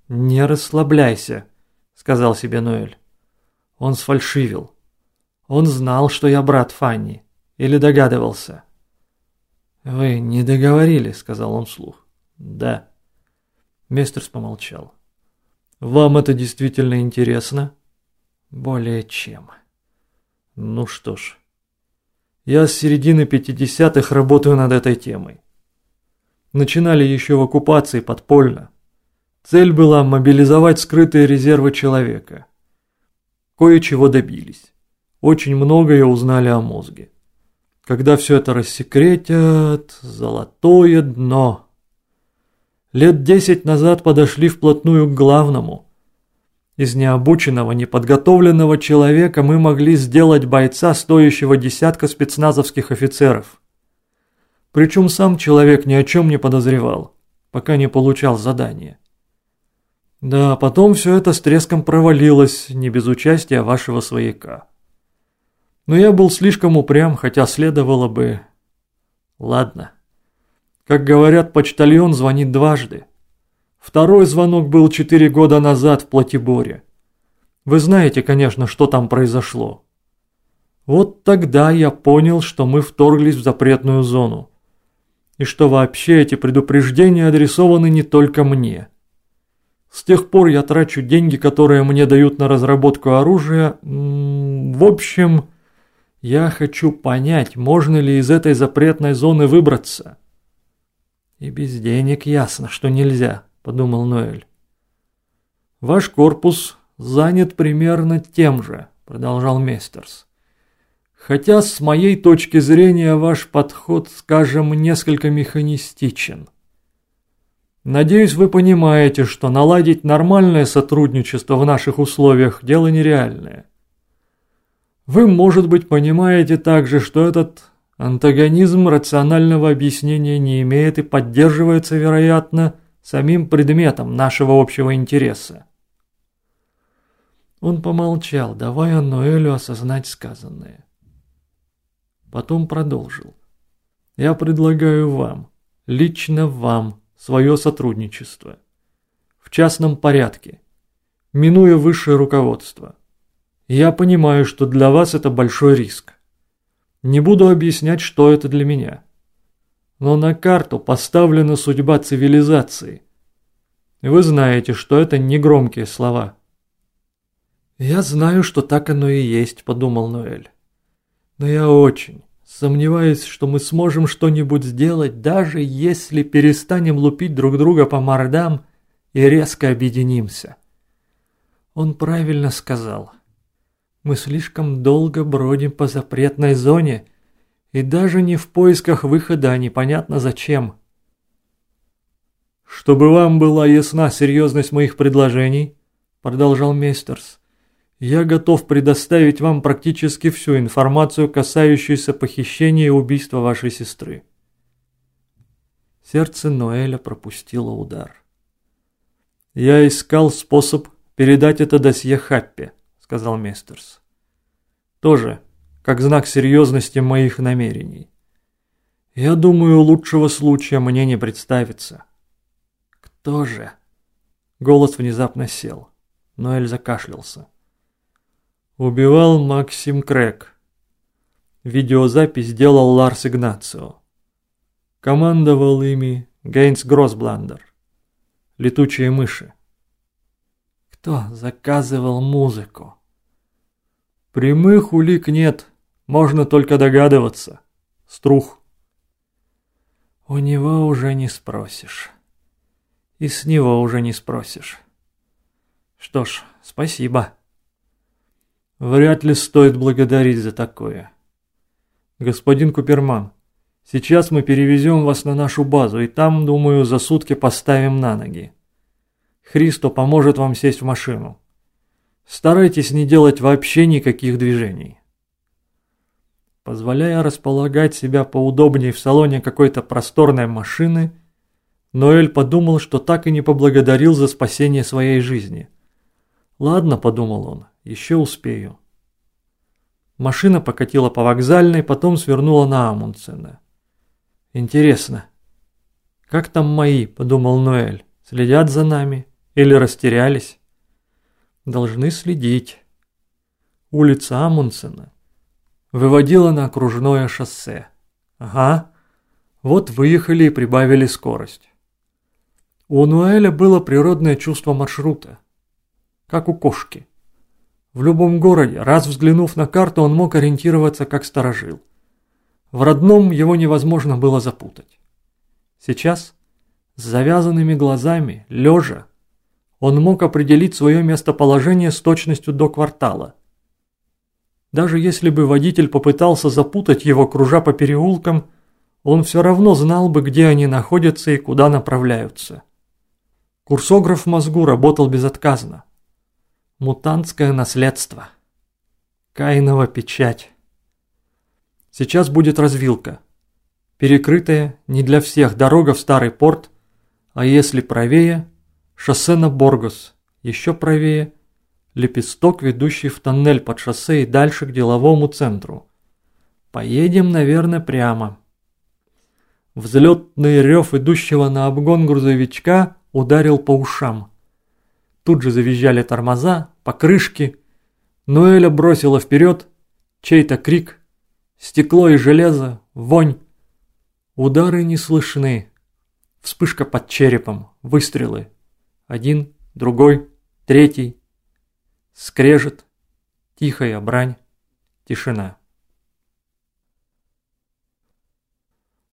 «Не расслабляйся», — сказал себе Ноэль. Он сфальшивил. Он знал, что я брат Фанни. Или догадывался. «Вы не договорили», — сказал он вслух. «Да». Местерс помолчал. «Вам это действительно интересно?» «Более чем». «Ну что ж. Я с середины 50-х работаю над этой темой. Начинали еще в оккупации подпольно. Цель была мобилизовать скрытые резервы человека. Кое-чего добились. Очень многое узнали о мозге. Когда все это рассекретят, золотое дно. Лет 10 назад подошли вплотную к главному. Из необученного, неподготовленного человека мы могли сделать бойца, стоящего десятка спецназовских офицеров. Причем сам человек ни о чем не подозревал, пока не получал задание. Да, потом все это с треском провалилось, не без участия вашего свояка. Но я был слишком упрям, хотя следовало бы... Ладно. Как говорят, почтальон звонит дважды. Второй звонок был 4 года назад в Платиборе. Вы знаете, конечно, что там произошло. Вот тогда я понял, что мы вторглись в запретную зону. И что вообще эти предупреждения адресованы не только мне. С тех пор я трачу деньги, которые мне дают на разработку оружия. В общем, я хочу понять, можно ли из этой запретной зоны выбраться. И без денег ясно, что нельзя, подумал Ноэль. Ваш корпус занят примерно тем же, продолжал Местерс. Хотя с моей точки зрения ваш подход, скажем, несколько механистичен. Надеюсь, вы понимаете, что наладить нормальное сотрудничество в наших условиях – дело нереальное. Вы, может быть, понимаете также, что этот антагонизм рационального объяснения не имеет и поддерживается, вероятно, самим предметом нашего общего интереса. Он помолчал, давая Ноэлю осознать сказанное. Потом продолжил. Я предлагаю вам, лично вам, свое сотрудничество. В частном порядке, минуя высшее руководство. Я понимаю, что для вас это большой риск. Не буду объяснять, что это для меня. Но на карту поставлена судьба цивилизации. Вы знаете, что это не громкие слова. «Я знаю, что так оно и есть», — подумал Ноэль. «Но я очень сомневаюсь, что мы сможем что-нибудь сделать, даже если перестанем лупить друг друга по мордам и резко объединимся». Он правильно сказал. Мы слишком долго бродим по запретной зоне и даже не в поисках выхода, а непонятно зачем. «Чтобы вам была ясна серьезность моих предложений», — продолжал Местерс, «я готов предоставить вам практически всю информацию, касающуюся похищения и убийства вашей сестры». Сердце Ноэля пропустило удар. «Я искал способ передать это досье Хаппе», — сказал Местерс. «Тоже как знак серьезности моих намерений. Я думаю, лучшего случая мне не представится». «Кто же?» Голос внезапно сел. Ноэль закашлялся. «Убивал Максим Крэг. Видеозапись делал Ларс Игнацио. Командовал ими Гейнс Гроссбландер. Летучие мыши». «Кто заказывал музыку?» «Прямых улик нет, можно только догадываться. Струх». «У него уже не спросишь. И с него уже не спросишь. Что ж, спасибо. Вряд ли стоит благодарить за такое. Господин Куперман, сейчас мы перевезем вас на нашу базу, и там, думаю, за сутки поставим на ноги. Христо поможет вам сесть в машину. Старайтесь не делать вообще никаких движений». Позволяя располагать себя поудобнее в салоне какой-то просторной машины, Ноэль подумал, что так и не поблагодарил за спасение своей жизни. «Ладно», — подумал он, — «еще успею». Машина покатила по вокзальной, потом свернула на Амундсена. «Интересно, как там мои?» — подумал Ноэль. «Следят за нами? Или растерялись? Должны следить. Улица Амундсена выводила на окружное шоссе. Ага, вот выехали и прибавили скорость. У Нуэля было природное чувство маршрута, как у кошки. В любом городе, раз взглянув на карту, он мог ориентироваться как сторожил. В родном его невозможно было запутать. Сейчас, с завязанными глазами, лежа, он мог определить свое местоположение с точностью до квартала. Даже если бы водитель попытался запутать его, кружа по переулкам, он все равно знал бы, где они находятся и куда направляются. Курсограф в мозгу работал безотказно. Мутантское наследство. Каинова печать. Сейчас будет развилка. Перекрытая не для всех дорога в Старый порт, а если правее, шоссе на Боргос, еще правее, лепесток, ведущий в тоннель под шоссе и дальше к деловому центру. Поедем, наверное, прямо. Взлетный рев идущего на обгон грузовичка ударил по ушам. Тут же завизжали тормоза, покрышки. Ноэля бросила вперед, чей-то крик, стекло и железо, вонь. Удары не слышны. Вспышка под черепом, выстрелы. Один, другой, третий. Скрежет, тихая брань, тишина.